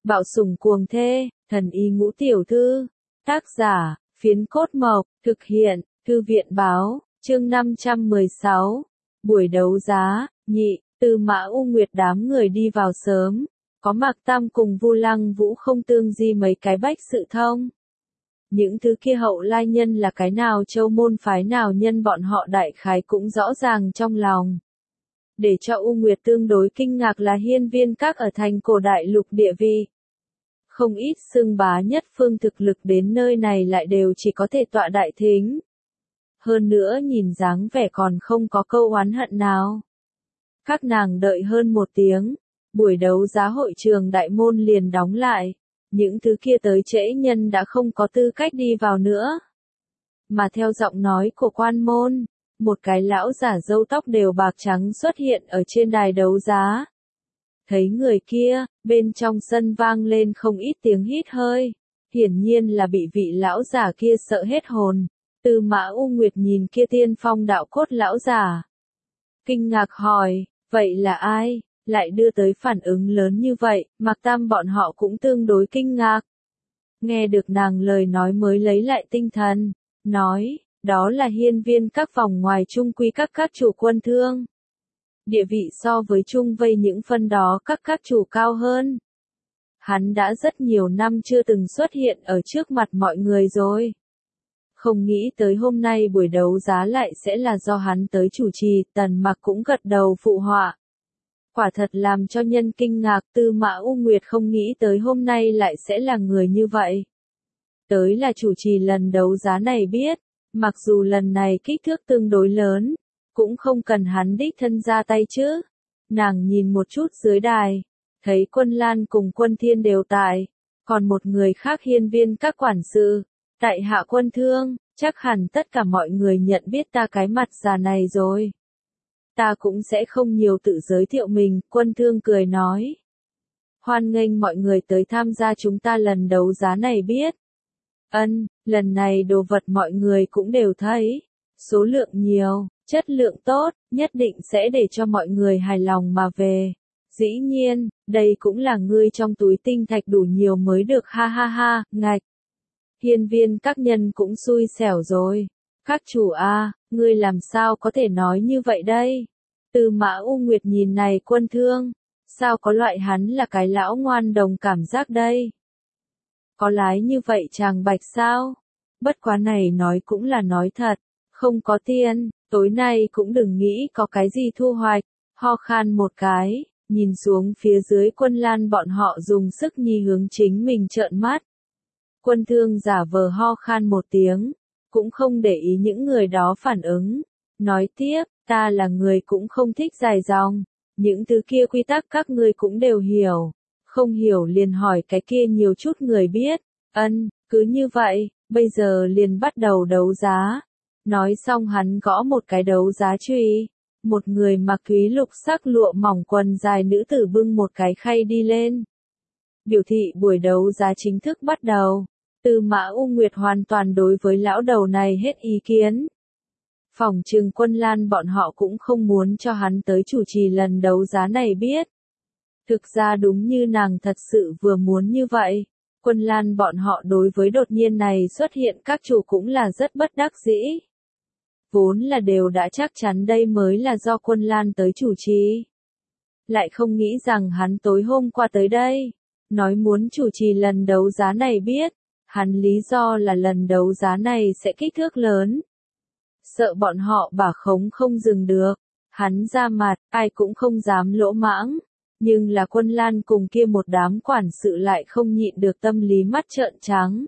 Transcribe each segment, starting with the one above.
Bạo sủng cuồng thê, thần y ngũ tiểu thư. Tác giả, Phiến Cốt Mộc, thực hiện, Thư viện báo, chương 516. Buổi đấu giá, nhị, Tư Mã U Nguyệt đám người đi vào sớm, có Mạc Tam cùng Vu Lăng Vũ không tương di mấy cái bách sự thông. Những thứ kia hậu lai nhân là cái nào châu môn phái nào nhân bọn họ đại khái cũng rõ ràng trong lòng. Để cho U Nguyệt tương đối kinh ngạc là hiên viên các ở thành cổ đại lục địa vị. Không ít xưng bá nhất phương thực lực đến nơi này lại đều chỉ có thể tọa đại thính. Hơn nữa nhìn dáng vẻ còn không có câu oán hận nào. Các nàng đợi hơn một tiếng, buổi đấu giá hội trường đại môn liền đóng lại, những thứ kia tới trễ nhân đã không có tư cách đi vào nữa. Mà theo giọng nói của quan môn, một cái lão giả râu tóc đều bạc trắng xuất hiện ở trên đài đấu giá. Thấy người kia, bên trong sân vang lên không ít tiếng hít hơi, hiển nhiên là bị vị lão giả kia sợ hết hồn. Tư Mã U Nguyệt nhìn kia tiên phong đạo cốt lão giả, kinh ngạc hỏi, vậy là ai, lại đưa tới phản ứng lớn như vậy, Mạc Tam bọn họ cũng tương đối kinh ngạc. Nghe được nàng lời nói mới lấy lại tinh thần, nói, đó là hiên viên các vòng ngoài trung quy các chủ quân thương. Địa vị so với trung vây những phân đó các chủ cao hơn. Hắn đã rất nhiều năm chưa từng xuất hiện ở trước mặt mọi người rồi. Không nghĩ tới hôm nay buổi đấu giá lại sẽ là do hắn tới chủ trì, Tần Mặc cũng gật đầu phụ họa. Quả thật làm cho nhân kinh ngạc, Tư Mã U Nguyệt không nghĩ tới hôm nay lại sẽ là người như vậy. Tới là chủ trì lần đấu giá này biết, mặc dù lần này kích thước tương đối lớn, cũng không cần hắn đích thân ra tay chứ. Nàng nhìn một chút dưới đài, thấy Quân Lan cùng Quân Thiên đều tại, còn một người khác hiên viên các quản sự, tại hạ Quân Thương, chắc hẳn tất cả mọi người nhận biết ta cái mặt già này rồi. Ta cũng sẽ không nhiều tự giới thiệu mình, Quân Thương cười nói. Hoan nghênh mọi người tới tham gia chúng ta lần đấu giá này biết. Lần này đồ vật mọi người cũng đều thấy. Số lượng nhiều, chất lượng tốt, nhất định sẽ để cho mọi người hài lòng mà về. Dĩ nhiên, đây cũng là ngươi trong túi tinh thạch đủ nhiều mới được ha ha ha, ngạch. Hiên viên các nhân cũng xui xẻo rồi. Các chủ a, ngươi làm sao có thể nói như vậy đây? Tư Mã U Nguyệt nhìn này Quân Thương, sao có loại hắn là cái lão ngoan đồng cảm giác đây? Có lái như vậy chàng bạch sao? Bất quá này nói cũng là nói thật, không có tiền, tối nay cũng đừng nghĩ có cái gì thu hoạch, ho khan một cái, nhìn xuống phía dưới Quân Lan bọn họ dùng sức nhi hướng chính mình trợn mắt. Quân Thương giả vờ ho khan một tiếng, cũng không để ý những người đó phản ứng, nói tiếp, ta là người cũng không thích dài dòng, những thứ kia quy tắc các ngươi cũng đều hiểu, không hiểu liền hỏi cái kia nhiều chút người biết, cứ như vậy, bây giờ liền bắt đầu đấu giá. Nói xong hắn gõ một cái đấu giá chùy, một người mặc thúy lục sắc lụa mỏng quần dài nữ tử bưng một cái khay đi lên. Biểu thị buổi đấu giá chính thức bắt đầu. Tư Mã U Nguyệt hoàn toàn đối với lão đầu này hết ý kiến. Phỏng chừng Quân Lan bọn họ cũng không muốn cho hắn tới chủ trì lần đấu giá này biết. Thực ra đúng như nàng thật sự vừa muốn như vậy, Quân Lan bọn họ đối với đột nhiên này xuất hiện các chủ cũng là rất bất đắc dĩ. Vốn là đều đã chắc chắn đây mới là do Quân Lan tới chủ trì. Lại không nghĩ rằng hắn tối hôm qua tới đây, nói muốn chủ trì lần đấu giá này biết, hắn lý do là lần đấu giá này sẽ kích thước lớn. Sợ bọn họ bả khống không dừng được, hắn ra mặt, ai cũng không dám lỗ mãng. Nhưng là Quân Lan cùng kia một đám quản sự lại không nhịn được tâm lý mắt trợn trắng.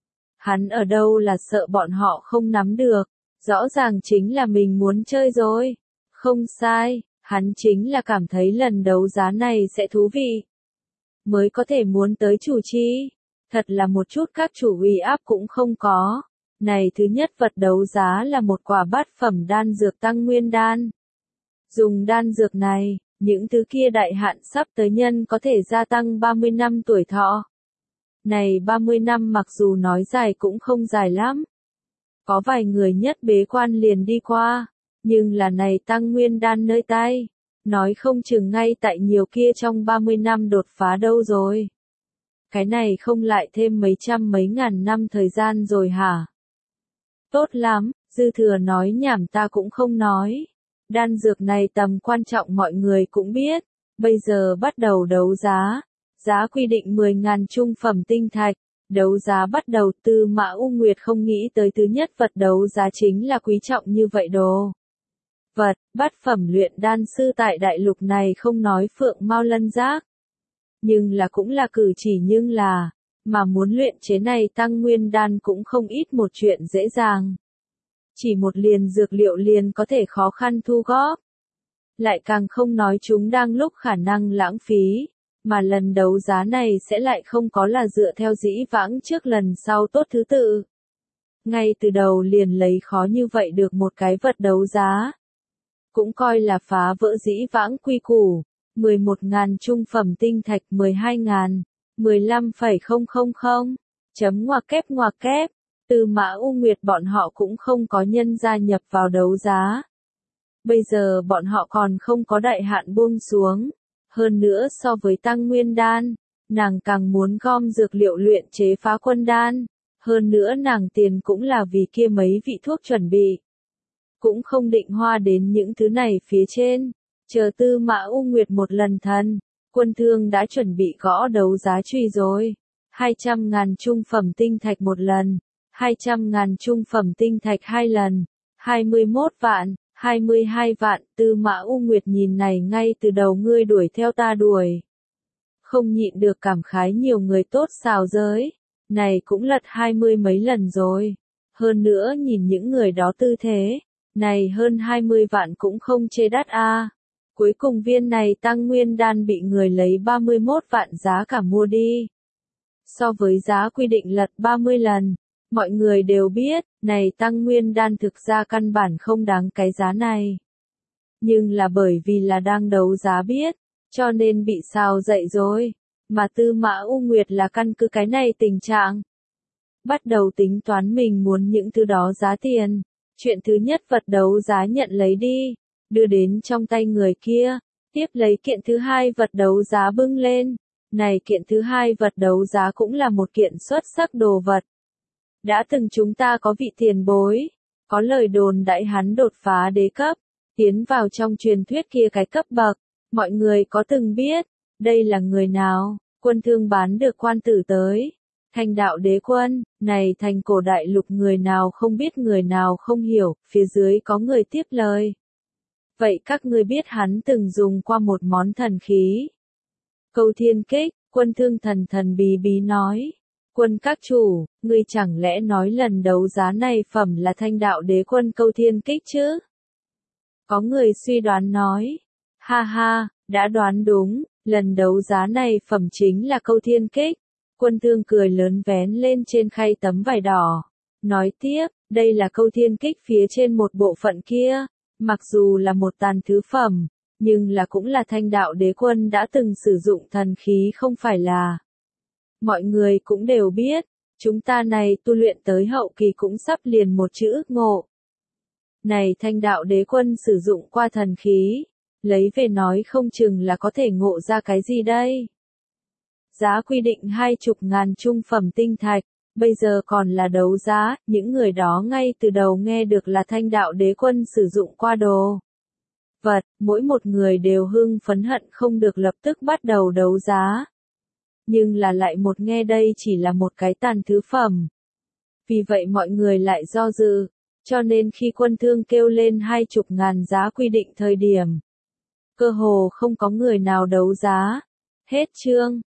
Hắn ở đâu là sợ bọn họ không nắm được, rõ ràng chính là mình muốn chơi rồi. Không sai, hắn chính là cảm thấy lần đấu giá này sẽ thú vị. Mới có thể muốn tới chủ trì, thật là một chút các chủ uy áp cũng không có. Này thứ nhất vật đấu giá là một quả bát phẩm đan dược tăng nguyên đan. Dùng đan dược này, những thứ kia đại hạn sắp tới nhân có thể gia tăng 30 năm tuổi thọ. Này 30 năm mặc dù nói dài cũng không dài lắm. Có vài người nhất bế quan liền đi qua, nhưng là này tăng nguyên đan nơi tay, nói không chừng ngay tại nhiều kia trong 30 năm đột phá đâu rồi. cái này không lại thêm mấy trăm mấy ngàn năm thời gian rồi hả? Tốt lắm, dư thừa nói nhảm ta cũng không nói. Đan dược này tầm quan trọng mọi người cũng biết. Bây giờ bắt đầu đấu giá. Giá quy định 10.000 trung phẩm tinh thạch. Đấu giá bắt đầu. Tư Mã U Nguyệt không nghĩ tới thứ nhất vật đấu giá chính là quý trọng như vậy đồ. Vật, bát phẩm luyện đan sư tại đại lục này không nói phượng mao lân giác. Nhưng là cũng là cử chỉ nhưng là, mà muốn luyện chế này tăng nguyên đan cũng không ít một chuyện dễ dàng. Chỉ một liền dược liệu liền có thể khó khăn thu góp. Lại càng không nói chúng đang lúc khả năng lãng phí, mà lần đấu giá này sẽ lại không có là dựa theo dĩ vãng trước lần sau tốt thứ tự. Ngay từ đầu liền lấy khó như vậy được một cái vật đấu giá. Cũng coi là phá vỡ dĩ vãng quy củ. 11.000 trung phẩm tinh thạch 12.000, 15,000, chấm ngoặc kép, Tư Mã U Nguyệt bọn họ cũng không có nhân gia nhập vào đấu giá. Bây giờ bọn họ còn không có đại hạn buông xuống. Hơn nữa so với tăng nguyên đan, nàng càng muốn gom dược liệu luyện chế phá quân đan. Hơn nữa nàng tiền cũng là vì kia mấy vị thuốc chuẩn bị. Cũng không định hoa đến những thứ này phía trên. Chờ Tư Mã U Nguyệt một lần thần, Quân Thương đã chuẩn bị gõ đấu giá truy rồi. 200.000 trung phẩm tinh thạch một lần, 200.000 trung phẩm tinh thạch hai lần, 21 vạn, 22 vạn. Tư Mã U Nguyệt nhìn này ngay từ đầu ngươi đuổi theo ta đuổi. Không nhịn được cảm khái nhiều người tốt xào giới. Này cũng lật 20 mấy lần rồi. Hơn nữa nhìn những người đó tư thế. Này hơn 20 vạn cũng không chê đắt a. Cuối cùng viên này tăng nguyên đan bị người lấy 31 vạn giá cả mua đi. So với giá quy định lật 30 lần, mọi người đều biết, này tăng nguyên đan thực ra căn bản không đáng cái giá này. Nhưng là bởi vì là đang đấu giá biết, cho nên bị xào dậy rồi, mà Tư Mã U Nguyệt là căn cứ cái này tình trạng. Bắt đầu tính toán mình muốn những thứ đó giá tiền. Chuyện thứ nhất vật đấu giá nhận lấy đi. Đưa đến trong tay người kia, tiếp lấy kiện thứ hai vật đấu giá bưng lên. Này kiện thứ hai vật đấu giá cũng là một kiện xuất sắc đồ vật. Đã từng chúng ta có vị tiền bối, có lời đồn đại hắn đột phá đế cấp, tiến vào trong truyền thuyết kia cái cấp bậc, mọi người có từng biết, đây là người nào? Quân Thương bán được quan tử tới. Thành đạo đế quân, này thành cổ đại lục người nào không biết người nào không hiểu, phía dưới có người tiếp lời. Vậy các ngươi biết hắn từng dùng qua một món thần khí. Câu Thiên Kích, Quân Thương thần bí bí nói. Quân các chủ, ngươi chẳng lẽ nói lần đấu giá này phẩm là thanh đạo đế quân Câu Thiên Kích chứ? Có người suy đoán nói. Ha ha, đã đoán đúng, lần đấu giá này phẩm chính là Câu Thiên Kích. Quân Thương cười lớn vén lên trên khay tấm vải đỏ. Nói tiếp, đây là Câu Thiên Kích phía trên một bộ phận kia. Mặc dù là một tàn thứ phẩm, nhưng là cũng là thanh đạo đế quân đã từng sử dụng thần khí không phải là. Mọi người cũng đều biết, chúng ta này tu luyện tới hậu kỳ cũng sắp liền một chữ ngộ. Này thanh đạo đế quân sử dụng qua thần khí, lấy về nói không chừng là có thể ngộ ra cái gì đây. Giá quy định 20.000 trung phẩm tinh thạch. Bây giờ còn là đấu giá, những người đó ngay từ đầu nghe được là thanh đạo đế quân sử dụng qua đồ vật, mỗi một người đều hưng phấn hận không được lập tức bắt đầu đấu giá. Nhưng là lại một nghe đây chỉ là một cái tàn thứ phẩm. Vì vậy mọi người lại do dự, cho nên khi Quân Thương kêu lên 20.000 giá quy định thời điểm, cơ hồ không có người nào đấu giá. Hết chương.